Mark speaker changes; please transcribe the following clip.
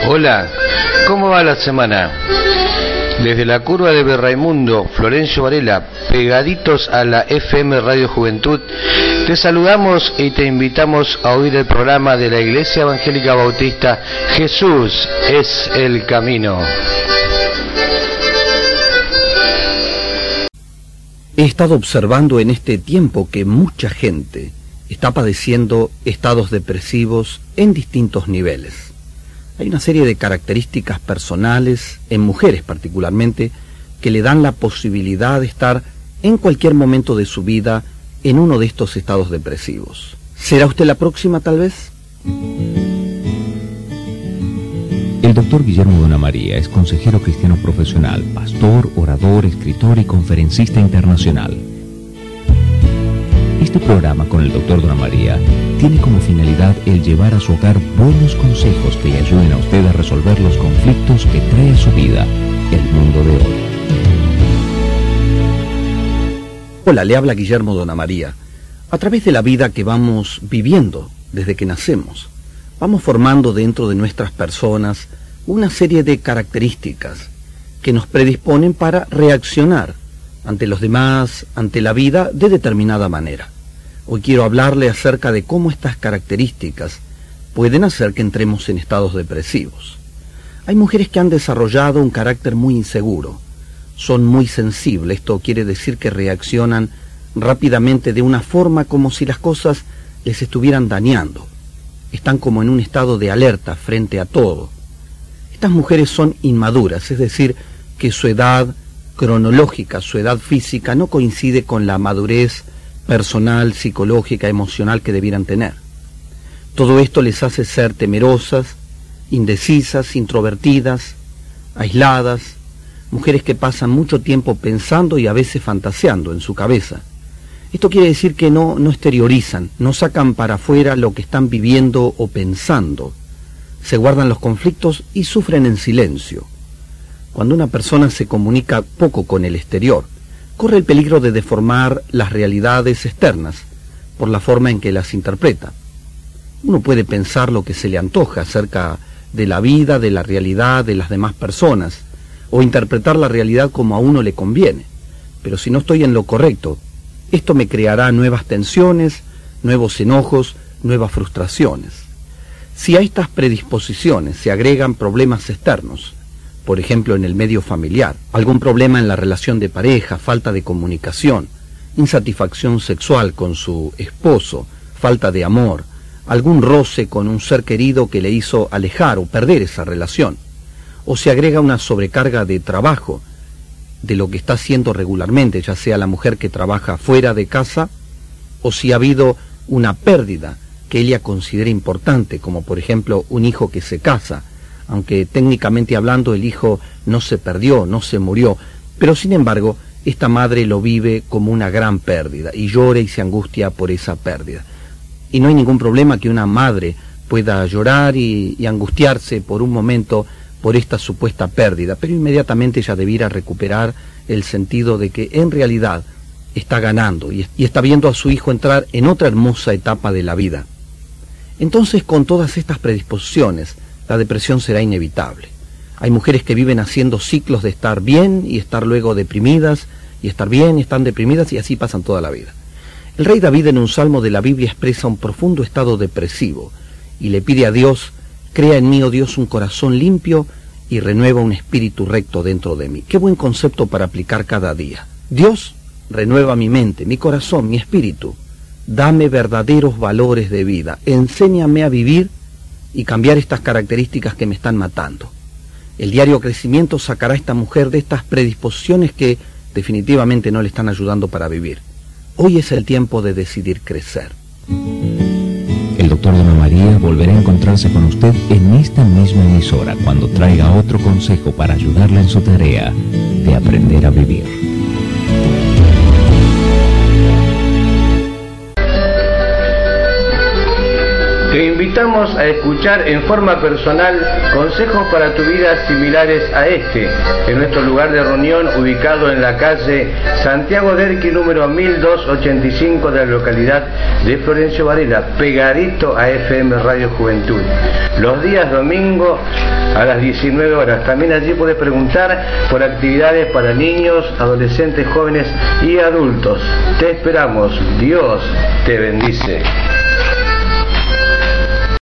Speaker 1: Hola, ¿cómo va la semana? Desde la curva de Berraimundo, Florencio Varela, pegaditos a la FM Radio Juventud, te saludamos y te invitamos a oír el programa de la Iglesia Evangélica Bautista Jesús es el Camino.
Speaker 2: He estado observando en este tiempo que mucha gente está padeciendo estados depresivos en distintos niveles. Hay una serie de características personales, en mujeres particularmente, que le dan la posibilidad de estar en cualquier momento de su vida en uno de estos estados depresivos. ¿Será usted la próxima, tal vez?
Speaker 3: El doctor Guillermo Donamaría es consejero cristiano profesional, pastor, orador, escritor y conferencista internacional. Este programa con el doctor Donamaría tiene como finalidad el llevar a su hogar buenos consejos que le ayuden a usted a resolver los conflictos que trae a su vida el mundo de hoy.
Speaker 2: Hola, le habla Guillermo Donamaría. A través de la vida que vamos viviendo desde que nacemos, vamos formando dentro de nuestras personas una serie de características que nos predisponen para reaccionar ante los demás, ante la vida, de determinada manera. Hoy quiero hablarle acerca de cómo estas características pueden hacer que entremos en estados depresivos. Hay mujeres que han desarrollado un carácter muy inseguro, son muy sensibles, esto quiere decir que reaccionan rápidamente de una forma como si las cosas les estuvieran dañando. Están como en un estado de alerta frente a todo. Estas mujeres son inmaduras, es decir, que su edad cronológica, su edad física no coincide con la madurez personal, psicológica, emocional que debieran tener. Todo esto les hace ser temerosas, indecisas, introvertidas, aisladas, mujeres que pasan mucho tiempo pensando y a veces fantaseando en su cabeza. Esto quiere decir que no exteriorizan, no sacan para afuera lo que están viviendo o pensando. Se guardan los conflictos y sufren en silencio. Cuando una persona se comunica poco con el exterior, corre el peligro de deformar las realidades externas por la forma en que las interpreta. Uno puede pensar lo que se le antoja acerca de la vida, de la realidad, de las demás personas, o interpretar la realidad como a uno le conviene. Pero si no estoy en lo correcto, esto me creará nuevas tensiones, nuevos enojos, nuevas frustraciones. Si a estas predisposiciones se agregan problemas externos, por ejemplo en el medio familiar, algún problema en la relación de pareja, falta de comunicación, insatisfacción sexual con su esposo, falta de amor, algún roce con un ser querido que le hizo alejar o perder esa relación, o se agrega una sobrecarga de trabajo, de lo que está haciendo regularmente, ya sea la mujer que trabaja fuera de casa, o si ha habido una pérdida que ella considera importante, como por ejemplo un hijo que se casa, aunque técnicamente hablando el hijo no se perdió, no se murió, pero sin embargo esta madre lo vive como una gran pérdida y llora y se angustia por esa pérdida. Y no hay ningún problema que una madre pueda llorar y angustiarse por un momento por esta supuesta pérdida, pero inmediatamente ella debiera recuperar el sentido de que en realidad está ganando y está viendo a su hijo entrar en otra hermosa etapa de la vida. Entonces, con todas estas predisposiciones, la depresión será inevitable. Hay mujeres que viven haciendo ciclos de estar bien y estar luego deprimidas, y estar bien y están deprimidas, y así pasan toda la vida. El rey David en un salmo de la Biblia expresa un profundo estado depresivo y le pide a Dios: crea en mí, oh Dios, un corazón limpio y renueva un espíritu recto dentro de mí. Qué buen concepto para aplicar cada día. Dios, renueva mi mente, mi corazón, mi espíritu. Dame verdaderos valores de vida. Enséñame a vivir y cambiar estas características que me están matando. El diario crecimiento sacará a esta mujer de estas predisposiciones que definitivamente no le están ayudando para vivir. Hoy es el tiempo de decidir crecer.
Speaker 3: El doctor Donamaría volverá a encontrarse con usted en esta misma emisora cuando traiga otro consejo para ayudarla en su tarea de aprender a vivir.
Speaker 1: Te invitamos a escuchar en forma personal consejos para tu vida similares a este, en nuestro lugar de reunión ubicado en la calle Santiago Derqui número 1285 de la localidad de Florencio Varela, pegadito a FM Radio Juventud. Los días domingo a las 19 horas. También allí puedes preguntar por actividades para niños, adolescentes, jóvenes y adultos. Te esperamos. Dios te bendice.